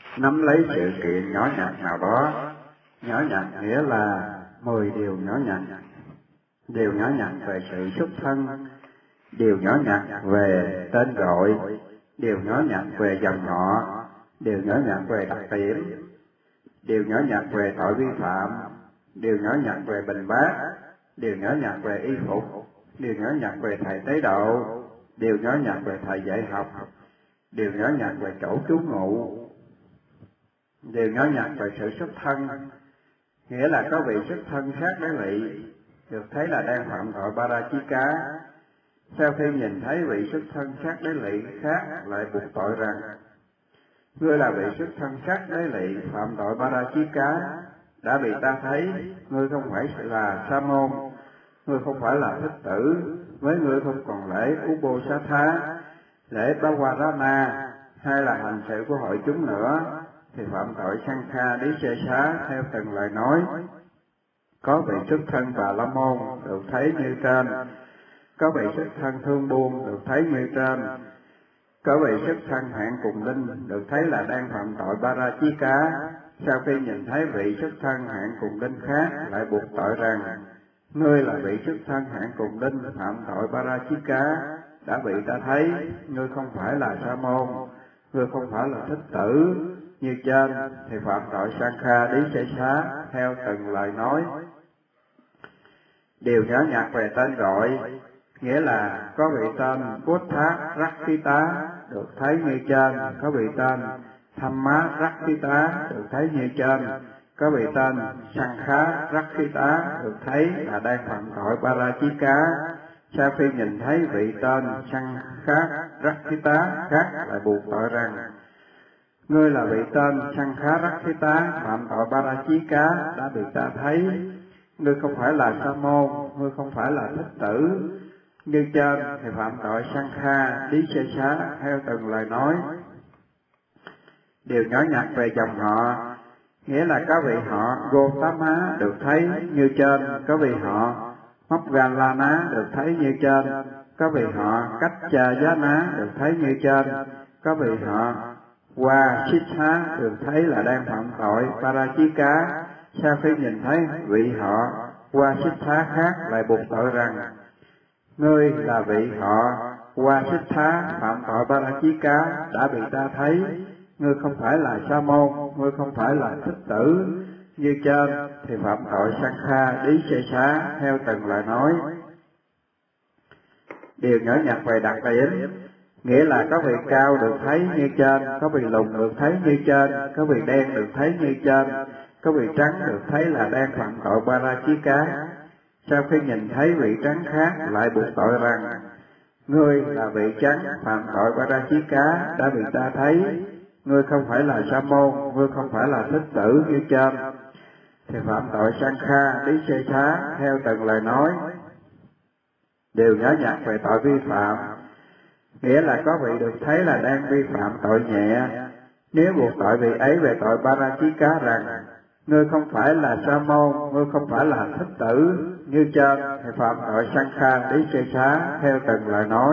nắm lấy sự kiện nhỏ nhặt nào đó. Nhỏ nhặt nghĩa là 10 điều nhỏ nhặt. Điều nhỏ nhặt về sự xuất thân, điều nhỏ nhặt về tên gọi, điều nhỏ nhặt về dòng họ, điều nhỏ nhặt về đặc điểm, điều nhỏ nhặt về tội vi phạm, điều nhỏ nhặt về bình bát, điều nhỏ nhặt về y phục, điều nhỏ nhặt về thầy tế độ, điều nhỏ nhặt về thầy dạy học, điều nhỏ nhặt về chỗ trú ngụ, điều nhỏ nhặt về sự xuất thân, nghĩa là có vị xuất thân khác đế lỵ, được thấy là đang phạm tội Parajika. Sau khi nhìn thấy vị xuất thân khác đế lỵ khác lại buộc tội rằng: ngươi là vị xuất thân khác đế lỵ phạm tội Parajika, đã bị ta thấy ngươi không phải là sa môn, ngươi không phải là thích tử, với ngươi không còn lễ Ubosatha, lễ Bawarana hay là hành sự của hội chúng nữa, thì phạm tội Sankha Disesa theo từng lời nói. Có vị xuất thân Bà La Môn được thấy như trên, có vị xuất thân Thương Buôn được thấy như trên, có vị xuất thân Hạng Cùng Đinh được thấy là đang phạm tội Parajika. Sau khi nhìn thấy vị xuất thân Hạng Cùng Đinh khác lại buộc tội rằng: ngươi là vị xuất thân Hạng Cùng Đinh phạm tội Parajika, đã bị ta thấy ngươi không phải là sa môn, ngươi không phải là thích tử như trên, thì phạm tội Sankha Disesa theo từng lời nói. Điều nhỏ nhặt về tên gọi, nghĩa là có vị tên Buddha Rakkhita được thấy như trên, có vị tên Dhamma Rakkhita được thấy như trên, có vị tên Sankha Rakkhita được thấy là đang phạm tội Parajika. Sau khi nhìn thấy vị tên Sankha Rakkhita khác lại buộc tội rằng: ngươi là vị tên Sankha Rakkhita phạm tội Parajika, đã bị ta thấy ngươi không phải là sa môn, ngươi không phải là thích tử như trên, thì phạm tội Sankha Disesa theo từng lời nói. Điều nhỏ nhặt về dòng họ, nghĩa là có vị họ Gotama được thấy như trên, có vị họ Moggallana được thấy như trên, có vị họ Kaccayana được thấy như trên, có vị họ Vasitha được thấy là đang phạm tội Parajika. Sau khi nhìn thấy vị họ Vasitha khác lại buộc tội rằng: ngươi là vị họ Vasitha phạm tội Parajika, đã bị ta thấy ngươi không phải là sa môn, ngươi không phải là thích tử như trên, thì phạm tội Sankha Disesa theo từng lời nói. Điều nhỏ nhặt về đặc điểm, nghĩa là có vị cao được thấy như trên, có vị lùn được thấy như trên, có vị đen được thấy như trên, có vị trắng được thấy là đang phạm tội Parajika. Sau khi nhìn thấy vị trắng khác lại buộc tội rằng: ngươi là vị trắng phạm tội Parajika, đã bị ta thấy ngươi không phải là sa môn, ngươi không phải là thích tử như trên, thì phạm tội Sankha Disesa theo từng lời nói. Điều nhỏ nhặt về tội vi phạm, nghĩa là có vị được thấy là đang vi phạm tội nhẹ, nếu buộc tội vị ấy về tội Parajika rằng: ngươi không phải là sa môn, ngươi không phải là thích tử như trên, thì phạm tội Sankha Disesa theo từng lời nói.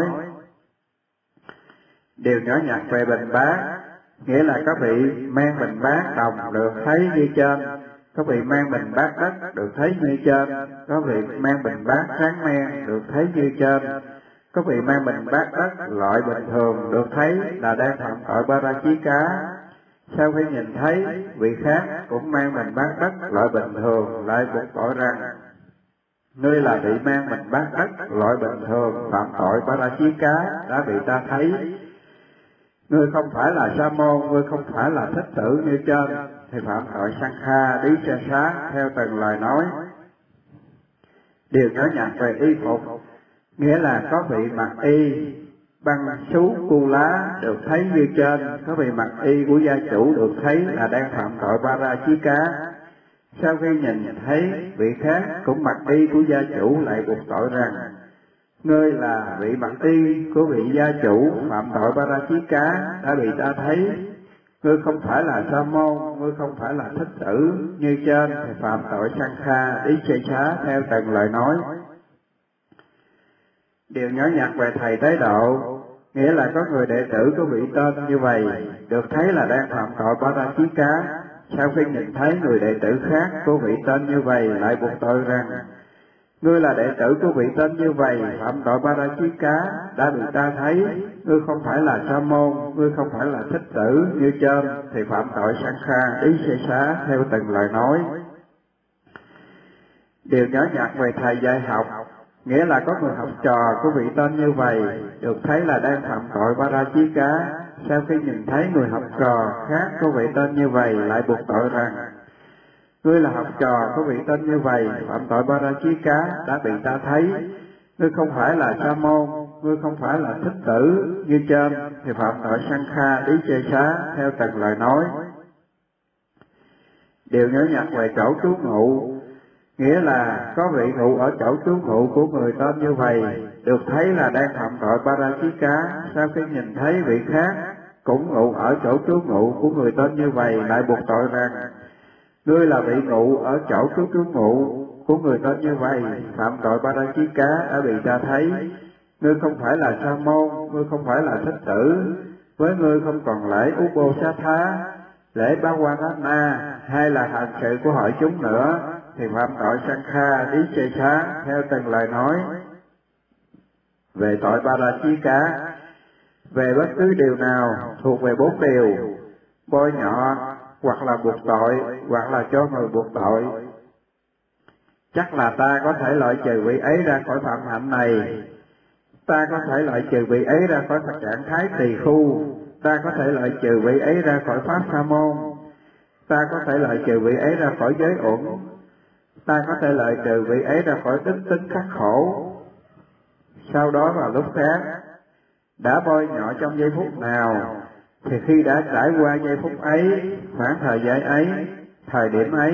Điều nhỏ nhặt về bình bát, nghĩa là có vị mang bình bát đồng được thấy như trên, có vị mang bình bát đất được thấy như trên, có vị mang bình bát sáng men được thấy như trên, có vị mang bình bát đất loại bình thường được thấy là đang phạm tội Parajika. Sau khi nhìn thấy vị khác cũng mang bình bát đất loại bình thường lại buộc tội rằng: ngươi là vị mang bình bát đất loại bình thường phạm tội Parajika, đã bị ta thấy ngươi không phải là sa môn, ngươi không phải là thích tử như trên, thì phạm tội Sankha Disesa theo từng lời nói. Điều nhỏ nhặt về y phục, nghĩa là có vị mặc y băng sú cu lá được thấy như trên, có vị mặc y của gia chủ được thấy là đang phạm tội Parajika. Sau khi nhìn thấy vị khác cũng mặc y của gia chủ lại buộc tội rằng: ngươi là vị mặc y của vị gia chủ phạm tội Parajika, đã bị ta thấy ngươi không phải là sa môn, ngươi không phải là thích tử như trên, thì phạm tội Sankha Disesa theo từng lời nói. Điều nhỏ nhặt về thầy tế độ, nghĩa là có người đệ tử của vị tên như vậy được thấy là đang phạm tội Parajika, sau khi nhìn thấy người đệ tử khác của vị tên như vậy lại buộc tội rằng: ngươi là đệ tử của vị tên như vậy phạm tội Parajika, đã bị ta thấy, ngươi không phải là sa môn, ngươi không phải là thích tử như trên, thì phạm tội Sankha ý xê xá theo từng lời nói. Điều nhỏ nhặt về thầy dạy học, nghĩa là có người học trò của vị tên như vậy được thấy là đang phạm tội Parajika, sau khi nhìn thấy người học trò khác của vị tên như vậy lại buộc tội rằng: ngươi là học trò của vị tên như vậy phạm tội Parajika, đã bị ta thấy, ngươi không phải là sa môn, ngươi không phải là thích tử như trên, thì phạm tội Sankha ý chê xá theo từng lời nói. Điều nhỏ nhặt về chỗ trú ngụ, nghĩa là có vị ngụ ở chỗ trú ngụ của người tên như vậy được thấy là đang phạm tội Parajika, sau khi nhìn thấy vị khác cũng ngụ ở chỗ trú ngụ của người tên như vậy lại buộc tội rằng: ngươi là vị ngụ ở chỗ trú ngụ của người tên như vậy phạm tội Parajika, đã bị ta thấy, ngươi không phải là sa môn, ngươi không phải là thích tử, với ngươi không còn lễ Ubosatha, lễ Bhawanana hay là hành sự của hội chúng nữa, thì phạm tội Sankha ý chê xá theo từng lời nói. Về tội Parajika, về bất cứ điều nào thuộc về 4 điều: bôi nhọ, hoặc là buộc tội, hoặc là cho người buộc tội. Chắc là ta có thể loại trừ vị ấy ra khỏi phạm hạnh này, ta có thể loại trừ vị ấy ra khỏi trạng thái tỳ khu, ta có thể loại trừ vị ấy ra khỏi pháp sa môn, ta có thể loại trừ vị ấy ra khỏi giới uẩn, ta có thể loại trừ vị ấy ra khỏi đức tính khắc khổ. Sau đó vào lúc khác, đã bôi nhọ trong giây phút nào, thì khi đã trải qua giây phút ấy, khoảng thời gian ấy, thời điểm ấy.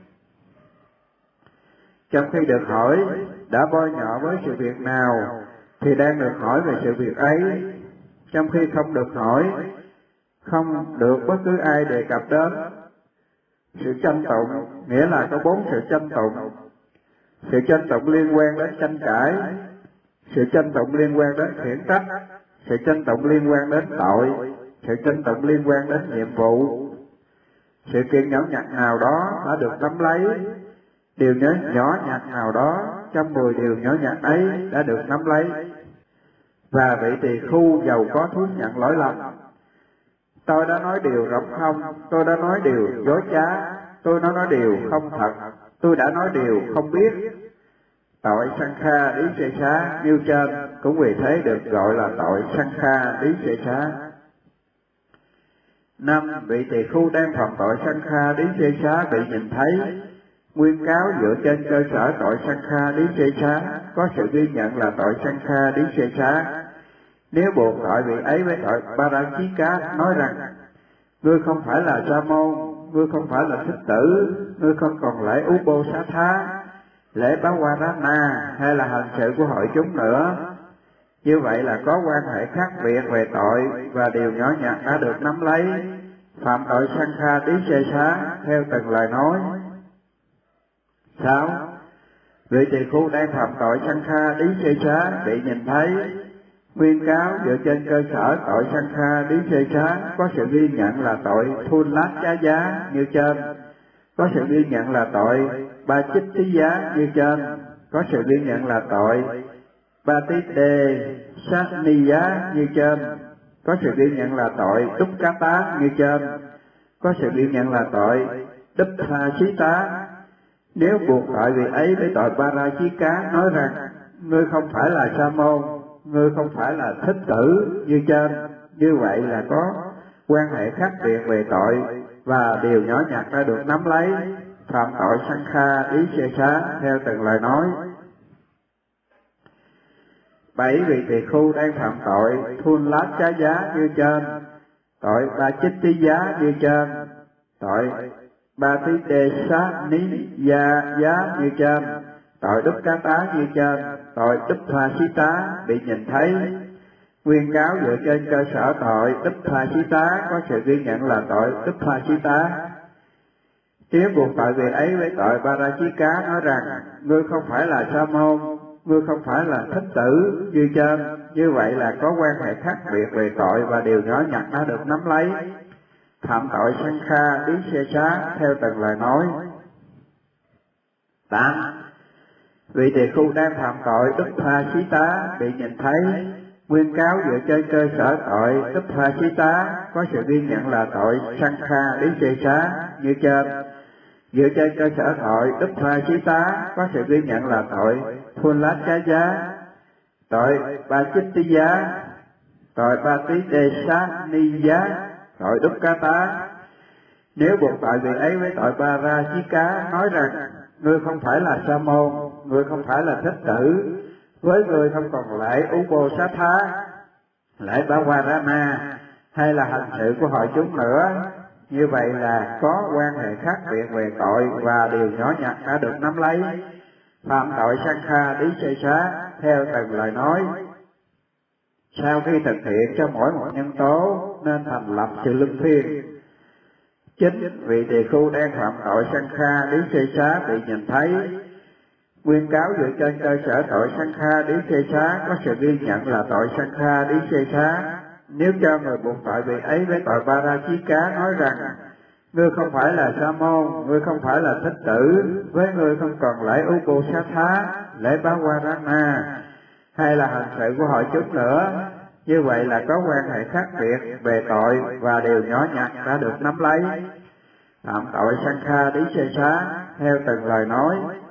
Trong khi được hỏi đã bôi nhọ với sự việc nào, thì đang được hỏi về sự việc ấy. Trong khi không được hỏi, không được bất cứ ai đề cập đến. Sự tranh tụng, nghĩa là có 4 sự tranh tụng. Sự tranh tụng liên quan đến tranh cãi, sự tranh tụng liên quan đến khiển trách, sự tranh tụng liên quan đến tội, sự tranh tụng liên quan đến nhiệm vụ. Sự kiện nhỏ nhặt nào đó đã được nắm lấy, điều nhỏ nhặt nào đó trong 10 điều nhỏ nhặt ấy đã được nắm lấy. Và vị tỳ khu giàu có thú nhận lỗi lầm: tôi đã nói điều rộng không, tôi đã nói điều dối trá, tôi đã nói điều không thật, tôi đã nói điều không biết. Tội Sankha ý xê xá nêu trên cũng vì thế được gọi là tội Sankha ý xê xá. 5. Vị tỳ khu đang phạm tội Sankha ý xê xá bị nhìn thấy, nguyên cáo dựa trên cơ sở tội Sankha ý xê xá có sự ghi nhận là tội Sankha ý xê xá. Nếu buộc tội vị ấy với tội Parajika, nói rằng: ngươi không phải là sa môn, ngươi không phải là thích tử, ngươi không còn lễ Ubosatha, lễ Bhawarana hay là hành sự của hội chúng nữa. Như vậy là có quan hệ khác biệt về tội và điều nhỏ nhặt đã được nắm lấy, phạm tội Sankha ý xê xá theo từng lời nói. 6. Vị tỳ khu đang phạm tội Sankha ý xê xá bị nhìn thấy, nguyên cáo dựa trên cơ sở tội Sankha ý xê xá có sự ghi nhận là tội Thun Lát Chá Giá như trên, có sự ghi nhận là tội Ba Chích Tí Giá như trên, có sự ghi nhận là tội Ba Tí Đê Sát Ni Giá như trên, có sự ghi nhận là tội Đúc Cá Tá như trên, có sự ghi nhận là tội Đúc Tha Xí Tá. Nếu buộc tội vị ấy với tội Parajika, nói rằng: ngươi không phải là sa môn, ngươi không phải là thích tử như trên, như vậy là có quan hệ khác biệt về tội và điều nhỏ nhặt đã được nắm lấy, phạm tội Sankha ý xê xá theo từng lời nói. 7. Vị tỳ khu đang phạm tội Thun Lát Chá Giá như trên, tội Ba Chích Tí Giá như trên, tội Ba Tí Đê Sát Ní Giá như trên, tội Đúc Cá Tá như trên, tội Đúc Tha Xí Tá bị nhìn thấy. Nguyên cáo dựa trên cơ sở tội Đúc Tha Xí Tá có sự ghi nhận là tội Đúc Tha Xí Tá. Nếu buộc tội vị ấy với tội Parajika, nói rằng: ngươi không phải là sa môn, ngươi không phải là thích tử như trên, như vậy là có quan hệ khác biệt về tội và điều nhỏ nhặt đã được nắm lấy. Phạm tội sanh kha điếc xê xá theo từng lời nói. 8. Vị tỳ khu đang phạm tội đức tha xí tá bị nhìn thấy, nguyên cáo dựa trên cơ sở tội đức tha xí tá có sự ghi nhận là tội sanh kha điếc xê xá như trên. Dựa trên cơ sở tội đức tha xí tá có sự ghi nhận là tội phun lát cá giá, tội ba chích tí giá, tội ba tí đề sát ni giá, tội đúc cá tá. Nếu buộc tội vị ấy với tội ba ra chí cá, nói rằng ngươi không phải là sa môn, ngươi không phải là thích tử, với ngươi không còn lễ ú bô sát thá, lễ ba hoa ra na, hay là hành sự của hội chúng nữa, như vậy là có quan hệ khác biệt về tội và điều nhỏ nhặt đã được nắm lấy. Phạm tội sanh kha điếc xê xá theo từng lời nói. Sau khi thực hiện cho mỗi một nhân tố nên thành lập sự luân phiên. 9. Vị tỳ khu đang phạm tội sanh kha điếc xê xá bị nhìn thấy, nguyên cáo dựa trên cơ sở tội sanh kha điếc xê xá có sự ghi nhận là tội sanh kha điếc xê xá. Nếu cho người buộc tội vị ấy với tội ba ra chí cá, nói rằng ngươi không phải là sa môn, ngươi không phải là thích tử, với ngươi không còn lễ ú bô sát thá, lễ bá hoa ra na, hay là hành sự của hội chúng nữa, như vậy là có quan hệ khác biệt về tội và điều nhỏ nhặt đã được nắm lấy. Phạm tội sanh kha điếc xê xá theo từng lời nói.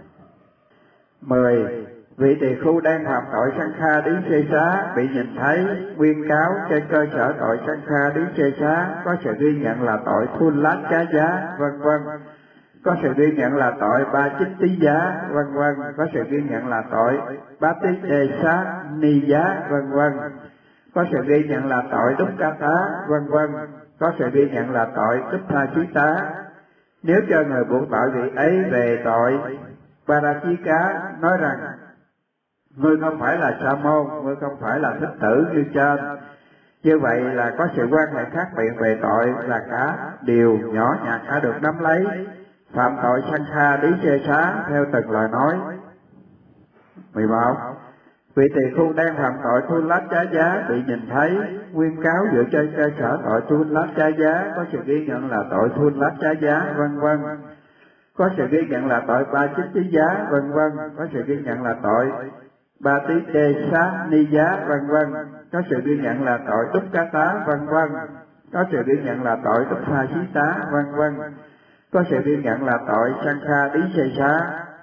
10. Vị tỳ khu đang phạm tội sanh kha điếc xê xá bị nhìn thấy, nguyên cáo trên cơ sở tội sanh kha điếc xê xá có sự ghi nhận là tội phun lát cá giá, vân vân, có sự ghi nhận là tội ba chích tí giá, vân vân, có sự ghi nhận là tội bá tí đề sát ni giá, vân vân, có sự ghi nhận là tội đúc cá tá, vân vân, có sự ghi nhận là tội đúc tha chí tá. Nếu cho người buộc tội vị ấy về tội ba ra chí cá, nói rằng ngươi không phải là sa môn, ngươi không phải là thích tử như trên, như vậy là có sự quan hệ khác biệt về tội là cả điều nhỏ nhặt đã được nắm lấy. Phạm tội sanh kha điếc xê xá theo từng lời nói. 11. Vị tỳ khu đang phạm tội thu lát giá giá bị nhìn thấy, nguyên cáo dựa trên cơ sở tội thu lát giá giá có sự ghi nhận là tội thu lát giá giá, vân vân, có sự ghi nhận là tội ba chích tí giá, vân vân, có sự ghi nhận là tội ba tí đề sát ni giá, vân vân, có sự ghi nhận là tội đúc cá tá, vân vân, có sự ghi nhận là tội đúc tha chí tá, vân vân, có sự ghi nhận là tội sanh kha điếc xê xá.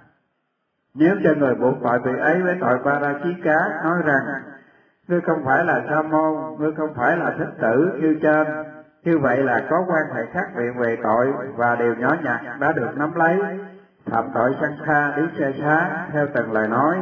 Nếu cho người buộc tội vị ấy với tội ba ra chí cá, nói rằng ngươi không phải là sa môn, ngươi không phải là thích tử như trên, như vậy là có quan hệ khác biệt về tội và điều nhỏ nhặt đã được nắm lấy. Phạm tội sanh kha điếc xê xá theo từng lời nói.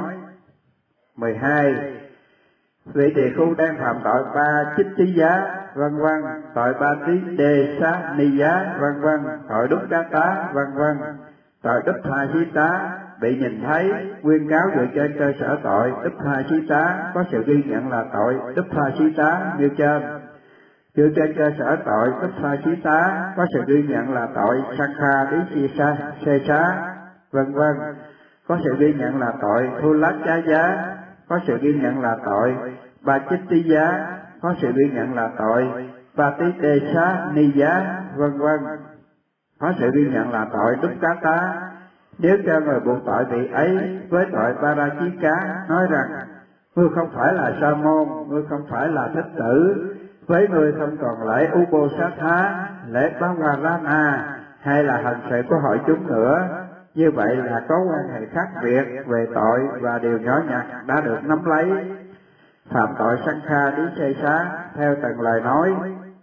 12. Vị tỳ khu đang phạm tội ba chích tí giá, vân vân, tội ba tí đề sát ni giá, vân vân, tội đúc cá tá, vân vân, tội đúc tha chí tá, bị nhìn thấy, nguyên cáo dựa trên cơ sở tội đúc tha chí tá có sự ghi nhận là tội đúc tha chí tá như trên. Dựa trên cơ sở tội đúc tha chí tá có sự ghi nhận là tội sanh kha điếc xê xá, vân vân, có sự ghi nhận là tội thu lát giá giá, có sự ghi nhận là tội ba chích tí giá, có sự ghi nhận là tội ba tí đề sát ni giá, vân vân, có sự ghi nhận là tội đúc cá tá. Nếu cho người buộc tội vị ấy với tội ba ra chí cá, nói rằng ngươi không phải là sa môn, ngươi không phải là thích tử, với ngươi không còn lễ ú bô sát thá, lễ bá hoa ra na, hay là hành sự của hội chúng nữa, như vậy là có quan hệ khác biệt về tội và điều nhỏ nhặt đã được nắm lấy. Phạm tội sanh kha điếc xê xá theo từng lời nói.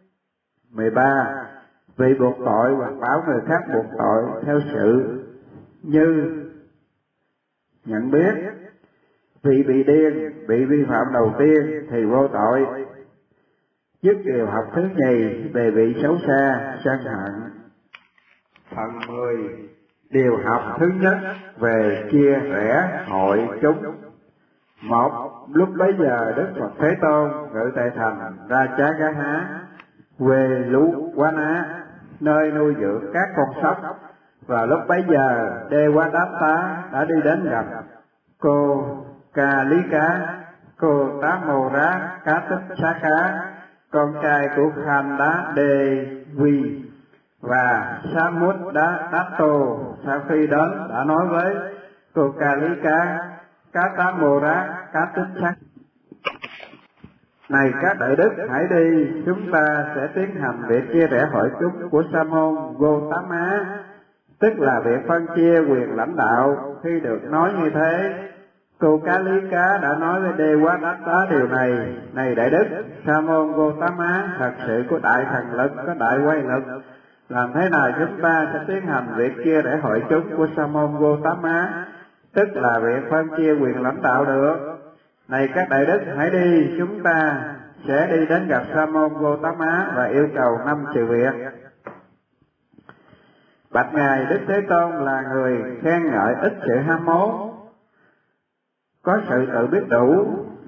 13. Vị buộc tội hoặc bảo người khác buộc tội theo sự như nhận biết. Vị bị điên, bị vi phạm đầu tiên thì vô tội. Dứt điều học thứ nhì về vị xấu xa, sân hận. Phần 10. Điều học thứ nhất về chia rẽ hội chúng. 1. Lúc bấy giờ Đức Phật Thế Tôn ngự tại thành Ra Chá Gá Há, quê Lú Quá Ná, nơi nuôi dưỡng các con sóc, và lúc bấy giờ Đê Quá Đáp Tá đã đi đến gặp cô Ca Lý Cá, cô Tá Mô Rá Cá Tích Xá Cá, con trai của Khan Đá Đê Quy, và Sa Mút Đá Tô sau khi đến đã nói với cô Ca Lý Cá, Cá Tá Mô Rá Cá Tích Xá: này các đại đức, hãy đi, chúng ta sẽ tiến hành việc chia rẽ hội chúng của Sa môn Gotama, tức là việc phân chia quyền lãnh đạo. Khi được nói như thế, cô Cá Lý Cá đã nói với Đê Quá Đát Tá điều này: này đại đức, Sa môn Gotama thật sự có đại thần lực, có đại quay lực. Làm thế nào chúng ta sẽ tiến hành việc chia rẽ hội chúng của Sa môn Gotama, tức là việc phân chia quyền lãnh đạo được? Này các đại đức, hãy đi, chúng ta sẽ đi đến gặp Sa môn Gotama và yêu cầu 5 sự việc. Bạch ngài, Đức Thế Tôn là người khen ngợi ít sự ham muốn, có sự tự biết đủ,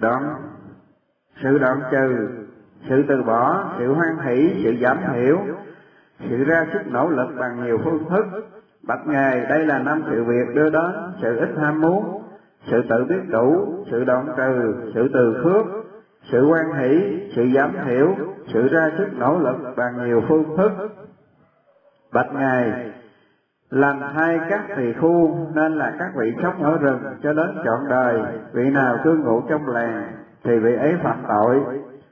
sự đoạn trừ, sự từ bỏ, sự hoan hỷ, sự giảm thiểu, sự ra sức nỗ lực bằng nhiều phương thức. Bạch ngài, đây là 5 sự việc đưa đến sự ít ham muốn, sự tự biết đủ, sự đoạn trừ, sự từ khước, sự hoan hỷ, sự giảm thiểu, sự ra sức nỗ lực bằng nhiều phương thức. Bạch ngài, làm thay các tỳ khu nên là các vị sống ở rừng cho đến trọn đời. Vị nào cư ngụ trong làng thì vị ấy phạm tội,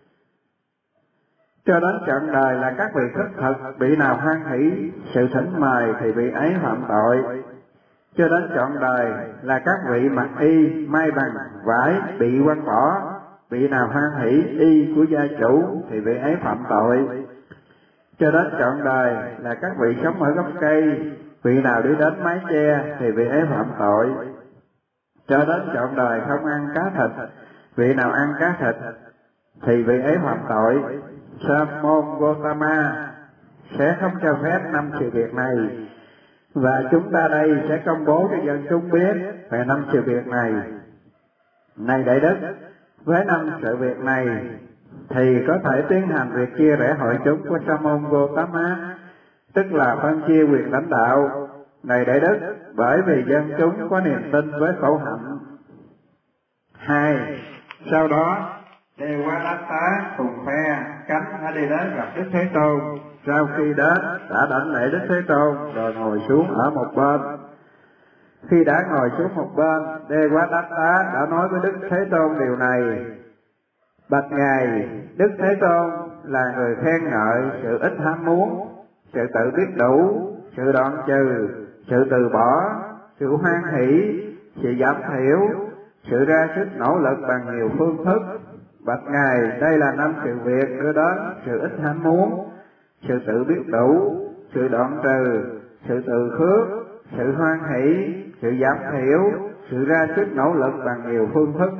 cho đến trọn đời là các vị khất thực. Vị nào hoan hỷ sự thỉnh mời thì vị ấy phạm tội, cho đến trọn đời là các vị mặc y may bằng vải bị quăng bỏ. Vị nào hoan hỷ y của gia chủ thì vị ấy phạm tội, cho đến trọn đời là các vị sống ở gốc cây. Vị nào đi đến mái che thì vị ấy phạm tội, cho đến trọn đời không ăn cá thịt. Vị nào ăn cá thịt thì vị ấy phạm tội. Sa môn Gotama sẽ không cho phép 5 sự việc này, và chúng ta đây sẽ công bố cho dân chúng biết về 5 sự việc này. Này đại đức, với 5 sự việc này thì có thể tiến hành việc chia rẽ hội chúng của Sa môn Gotama, tức là phân chia quyền lãnh đạo. Này đại đức, bởi vì dân chúng có niềm tin với khổ hạnh. 2. Sau đó Đê Quá Đát Tá cùng phe cánh đã đi đến gặp Đức Thế Tôn. Sau khi đến đã đảnh lễ Đức Thế Tôn rồi ngồi xuống ở một bên. Khi đã ngồi xuống một bên, Đê Quá Đát Tá đã nói với Đức Thế Tôn điều này: bạch ngài, Đức Thế Tôn là người khen ngợi sự ít ham muốn, sự tự biết đủ, sự đoạn trừ, sự từ bỏ, sự hoan hỷ, sự giảm thiểu, sự ra sức nỗ lực bằng nhiều phương thức. Bạch ngài, đây là 5 sự việc đưa đến sự ít ham muốn, sự tự biết đủ, sự đoạn trừ, sự từ khước, sự hoan hỷ, sự giảm thiểu, sự ra sức nỗ lực bằng nhiều phương thức.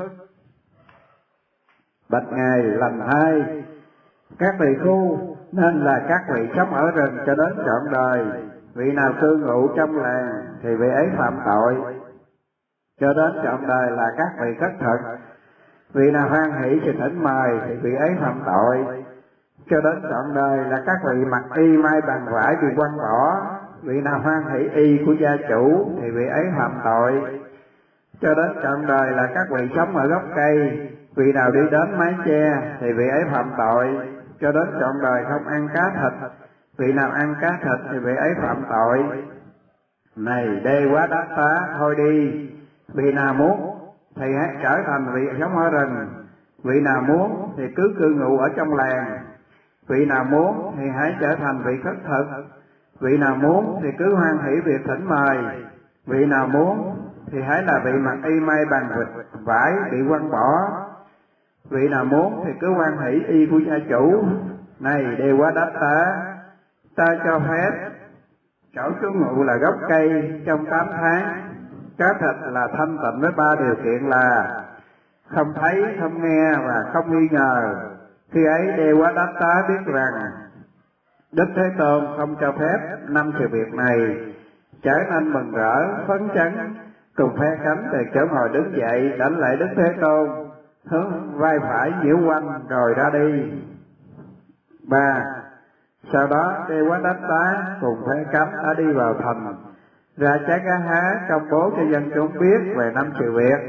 Bạch ngài, lành thay các tỳ khu nên là các vị sống ở rừng cho đến trọn đời. Vị nào cư ngụ trong làng thì vị ấy phạm tội, cho đến trọn đời là các vị khất thực. Vị nào hoan hỷ sự thỉnh mời thì vị ấy phạm tội, cho đến trọn đời là các vị mặc y may bằng vải bị quăng bỏ. Vị nào hoan hỷ y của gia chủ thì vị ấy phạm tội, cho đến trọn đời là các vị sống ở gốc cây. Vị nào đi đến mái che thì vị ấy phạm tội, cho đến trọn đời không ăn cá thịt. Vị nào ăn cá thịt thì vị ấy phạm tội. Này Đê Quá Đát Tá, thôi đi. Vị nào muốn thì hãy trở thành vị sống ở rừng. Vị nào muốn thì cứ cư ngụ ở trong làng. Vị nào muốn thì hãy trở thành vị khất thực. Vị nào muốn thì cứ hoan hỷ việc thỉnh mời. Vị nào muốn thì hãy là vị mặc y may bằng vải bị quăng bỏ. Vị nào muốn thì cứ hoan hỷ y của gia chủ. Này Đê Quá Đát Tá, ta cho phép chỗ trú ngụ là gốc cây trong 8 tháng. Cá thịt là thanh tịnh với 3 điều kiện là không thấy, không nghe và không nghi ngờ. Khi ấy Đê Quá Đát Tá biết rằng Đức Thế Tôn không cho phép 5 sự việc này, trở nên mừng rỡ, phấn chấn, cùng phe cánh từ chỗ ngồi đứng dậy đảnh lễ Đức Thế Tôn, hướng vai phải nhiễu quanh rồi ra đi. 3. Sau đó Đê Quá Đát Tá cùng phe cánh đã đi vào thành, ra Chá Cá Há công bố cho dân chúng biết về 5 sự việc.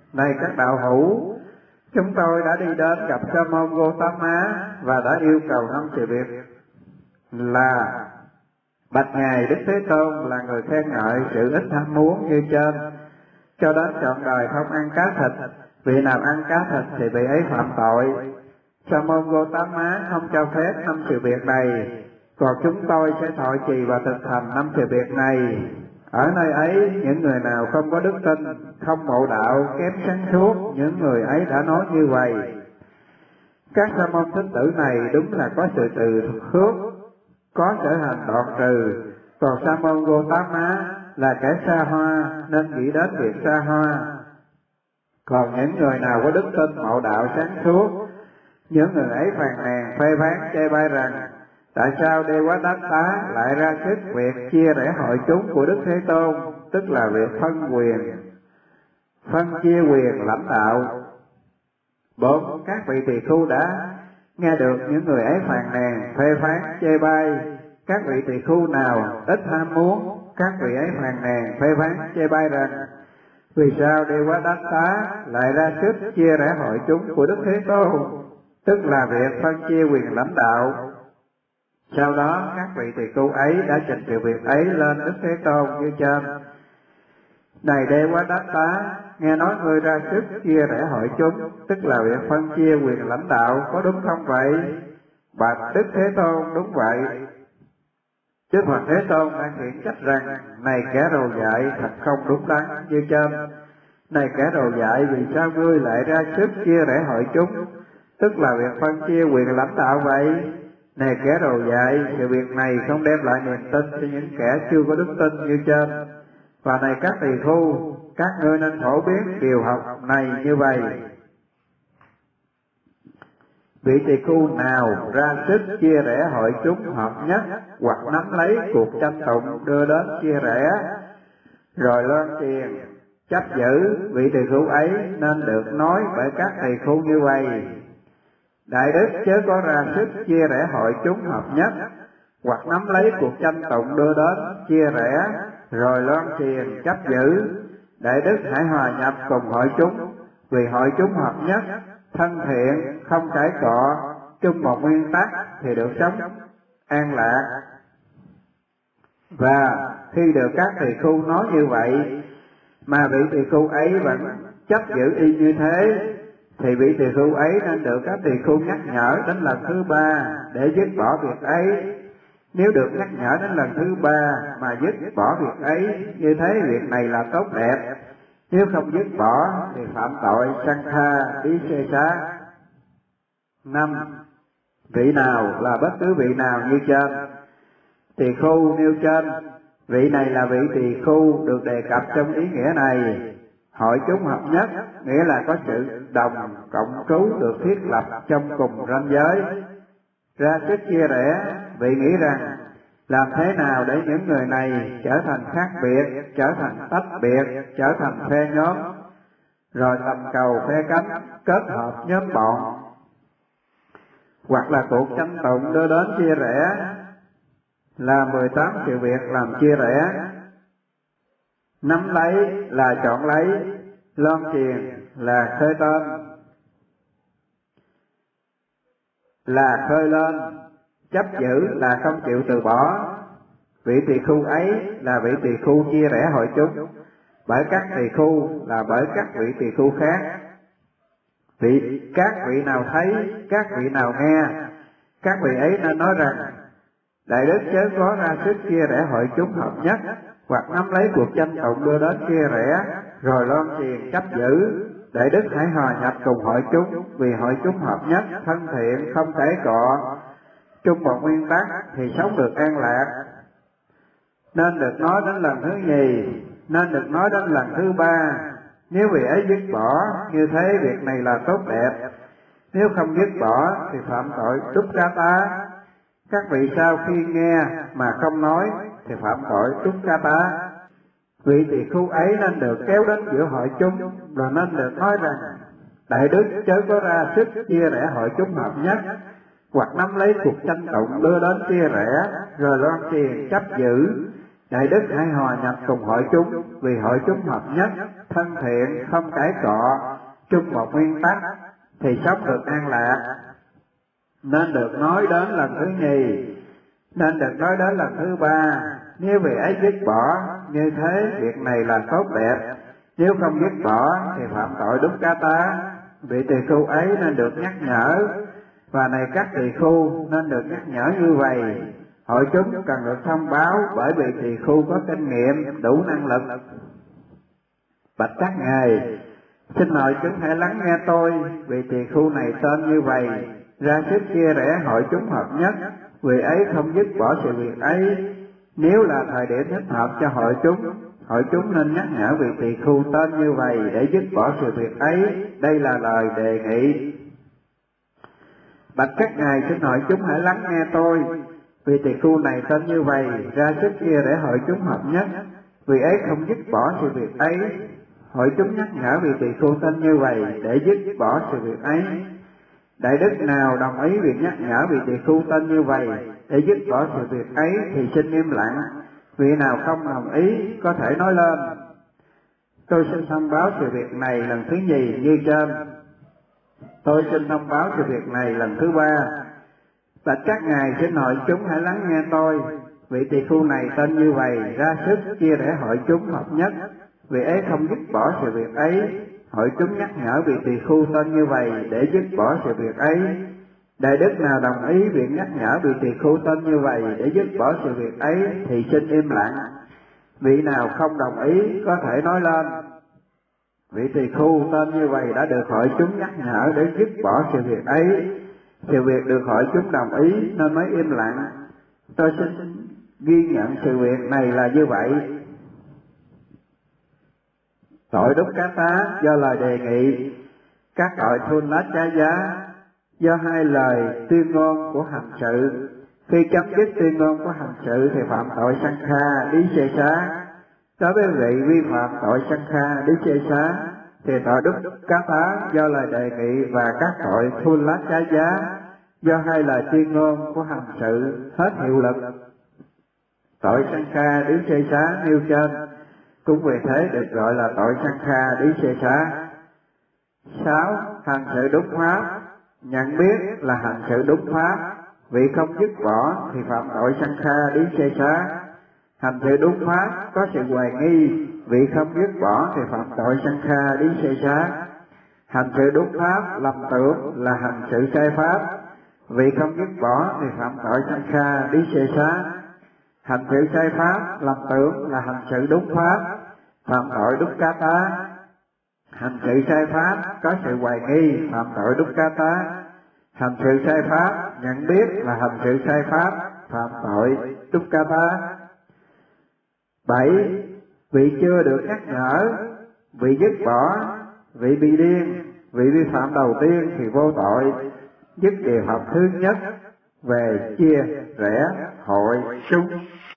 Này các đạo hữu, chúng tôi đã đi đến gặp Sa môn Gotama và đã yêu cầu 5 sự việc là: bạch ngài Đức Thế Tôn là người khen ngợi sự ít tham muốn như trên, cho đến trọn đời không ăn cá thịt, vị nào ăn cá thịt thì vị ấy phạm tội. Sa môn Gotama không cho phép 5 sự việc này, còn chúng tôi sẽ thọ trì và thực hành 5 sự việc này. Ở nơi ấy, những người nào không có đức tin, không ngộ đạo, kém sáng suốt, những người ấy đã nói như vậy. Các sa môn thích tử này đúng là có sự từ khước, có sở hành đoạn trừ, còn Sa môn Gotama là kẻ xa hoa nên nghĩ đến việc xa hoa. Còn những người nào có đức tin, ngộ đạo, sáng suốt, những người ấy phàn nàn, phê phán, chê bai rằng: tại sao Devadatta lại ra sức việc chia rẽ hội chúng của Đức Thế Tôn, tức là việc phân chia quyền lãnh đạo. 4. Các vị tỳ khưu đã nghe được những người ấy phàn nàn, phê phán, chê bai. Các vị tỳ khưu nào ít ham muốn, các vị ấy phàn nàn, phê phán, chê bai rằng: vì sao Devadatta lại ra sức chia rẽ hội chúng của Đức Thế Tôn, tức là việc phân chia quyền lãnh đạo. Sau đó các vị tỳ khưu ấy đã trình sự việc ấy lên Đức Thế Tôn như trên: này Devadatta, nghe nói ngươi ra sức chia rẽ hội chúng, tức là việc phân chia quyền lãnh đạo, có đúng không vậy? Bạch Đức Thế Tôn, đúng vậy. Đức Phật Thế Tôn đã khiển trách rằng: này kẻ rồ dại, thật không đúng đắn như trên. Này kẻ rồ dại, vì sao ngươi lại ra sức chia rẽ hội chúng, tức là việc phân chia quyền lãnh đạo vậy? Này kẻ rồ dại, sự việc này không đem lại niềm tin cho những kẻ chưa có đức tin như trên. Và này các tỳ khưu, các ngươi nên phổ biến điều học này như vậy. Vị tỳ khưu nào ra sức chia rẽ hội chúng hợp nhất, hoặc nắm lấy cuộc tranh tụng đưa đến chia rẽ, rồi loan truyền chấp giữ, vị tỳ khưu ấy nên được nói bởi các tỳ khưu như vậy: đại đức chớ có ra sức chia rẽ hội chúng hợp nhất, hoặc nắm lấy cuộc tranh tụng đưa đến chia rẽ, rồi loan truyền chấp giữ. Đại đức hãy hòa nhập cùng hội chúng, vì hội chúng hợp nhất, thân thiện, không cãi cọ, chung một nguyên tắc thì được sống an lạc. Và khi được các tỳ khưu nói như vậy, mà vị tỳ khưu ấy vẫn chấp giữ y như thế, thì vị tỳ khưu ấy nên được các tỳ khưu nhắc nhở đến lần thứ 3 để dứt bỏ việc ấy. Nếu được nhắc nhở đến lần thứ 3 mà dứt bỏ việc ấy, như thế việc này là tốt đẹp. Nếu không dứt bỏ thì phạm tội Sankha Ý Xê Xá. 5. Vị nào là bất cứ vị nào như trên. Tỳ khưu nêu trên, vị này là vị tỳ khưu được đề cập trong ý nghĩa này. Hội chúng hợp nhất nghĩa là có sự đồng cộng trú được thiết lập trong cùng ranh giới. Ra sức chia rẽ, vị nghĩ rằng làm thế nào để những người này trở thành khác biệt, trở thành tách biệt, trở thành phe nhóm, rồi tầm cầu phe cánh, kết hợp nhóm bọn, hoặc là cuộc tranh tụng đưa đến chia rẽ, là 18 sự việc làm chia rẽ. Nắm lấy là chọn lấy, loan truyền là khơi tên, là khơi lên, chấp giữ là không chịu từ bỏ. Vị tỳ khưu ấy là vị tỳ khưu chia rẽ hội chúng, bởi các tỳ khưu là bởi các vị tỳ khưu khác. Các vị nào thấy, các vị nào nghe, các vị ấy nên nói rằng: đại đức chớ có ra sức chia rẽ hội chúng hợp nhất, hoặc nắm lấy cuộc tranh tụng đưa đến chia rẽ, rồi loan truyền chấp giữ. Đại đức hãy hòa nhập cùng hội chúng, vì hội chúng hợp nhất, thân thiện, không cãi cọ, chung một nguyên tắc thì sống được an lạc. Nên được nói đến lần thứ nhì, nên được nói đến lần thứ 3. Nếu vị ấy dứt bỏ, như thế việc này là tốt đẹp. Nếu không dứt bỏ thì phạm tội Dukkata. Các vị sau khi nghe mà không nói thì phạm tội Dukkata. Vị tỳ khưu ấy nên được kéo đến giữa hội chúng, rồi nên được nói rằng: đại đức chớ có ra sức chia rẽ hội chúng hợp nhất, hoặc nắm lấy cuộc tranh tụng đưa đến chia rẽ, rồi loan truyền chấp giữ. Đại đức hãy hòa nhập cùng hội chúng, vì hội chúng hợp nhất, thân thiện, không cãi cọ, chung một nguyên tắc, thì sống được an lạc. Nên được nói đến lần thứ nhì, nên được nói đến lần thứ ba. Nếu vị ấy dứt bỏ, như thế việc này là tốt đẹp. Nếu không dứt bỏ thì phạm tội đúc cá tá. Vị tỳ khưu ấy nên được nhắc nhở, và này các tỳ khưu nên được nhắc nhở như vậy. Hội chúng cần được thông báo, bởi vì tỳ khưu có kinh nghiệm, đủ năng lực. Bạch các ngài, xin hội chúng hãy lắng nghe tôi, vì tỳ khưu này tên như vậy, ra sức chia rẽ hội chúng hợp nhất, vì ấy không dứt bỏ sự việc ấy. Nếu là thời điểm thích hợp cho hội chúng nên nhắc nhở vị tỳ khưu tên như vậy để dứt bỏ sự việc ấy. Đây là lời đề nghị. Bạch các ngài, xin hội chúng hãy lắng nghe tôi, vì tỳ khưu này tên như vậy, ra sức chia rẽ hội chúng hợp nhất, vì ấy không dứt bỏ sự việc ấy. Hội chúng nhắc nhở vị tỳ khưu tên như vậy để dứt bỏ sự việc ấy. Đại đức nào đồng ý việc nhắc nhở vị tỳ khưu tên như vậy để dứt bỏ sự việc ấy thì xin im lặng. Vị nào không đồng ý có thể nói lên. Tôi xin thông báo sự việc này lần thứ nhì như trên. Tôi xin thông báo sự việc này lần thứ ba. Bạch các ngài, xin hội chúng hãy lắng nghe tôi, vị tỳ khưu này tên như vậy, ra sức chia rẽ hội chúng hợp nhất, vì ấy không dứt bỏ sự việc ấy. Hội chúng nhắc nhở vị tỳ khưu tên như vậy để dứt bỏ sự việc ấy. Đại đức nào đồng ý việc nhắc nhở vị tỳ khưu tên như vậy để dứt bỏ sự việc ấy thì xin im lặng. Vị nào không đồng ý có thể nói lên. Vị tỳ khưu tên như vậy đã được hội chúng nhắc nhở để dứt bỏ sự việc ấy. Sự việc được hội chúng đồng ý nên mới im lặng. Tôi xin ghi nhận sự việc này là như vậy. Tội đúc cá tá do lời đề nghị, các tội thun lát trái giá do hai lời tuyên ngôn của hành sự. Khi chấm dứt tuyên ngôn của hành sự thì phạm tội sanh kha lý xê xá. Đối với vị vi phạm tội sanh kha lý xê xá thì tội đúc cá tá do lời đề nghị và các tội thun lát trái giá do hai lời tuyên ngôn của hành sự hết hiệu lực. Tội sanh kha lý xê xá nêu trên cũng vì thế được gọi là tội sanh kha lý xê xá. 6. Hành sự đúng pháp. Nhận biết là hành sự đúng pháp, vị không dứt bỏ thì phạm tội sanh kha lý xê xá. Hành sự đúng pháp có sự hoài nghi, vị không dứt bỏ thì phạm tội sanh kha lý xê xá. Hành sự đúng pháp lầm tưởng là hành sự sai pháp, vị không dứt bỏ thì phạm tội sanh kha lý xê xá. Hành sự sai pháp lầm tưởng là hành sự đúng pháp, phạm tội đúc cá tá. Hành sự sai pháp có sự hoài nghi, phạm tội đúc cá tá. Hành sự sai pháp nhận biết là hành sự sai pháp, phạm tội đúc cá tá. 7. Vị chưa được nhắc nhở, vị dứt bỏ, vị bị điên, vị vi phạm đầu tiên thì vô tội. Dứt điều học thứ nhất về chia rẽ hội chúng.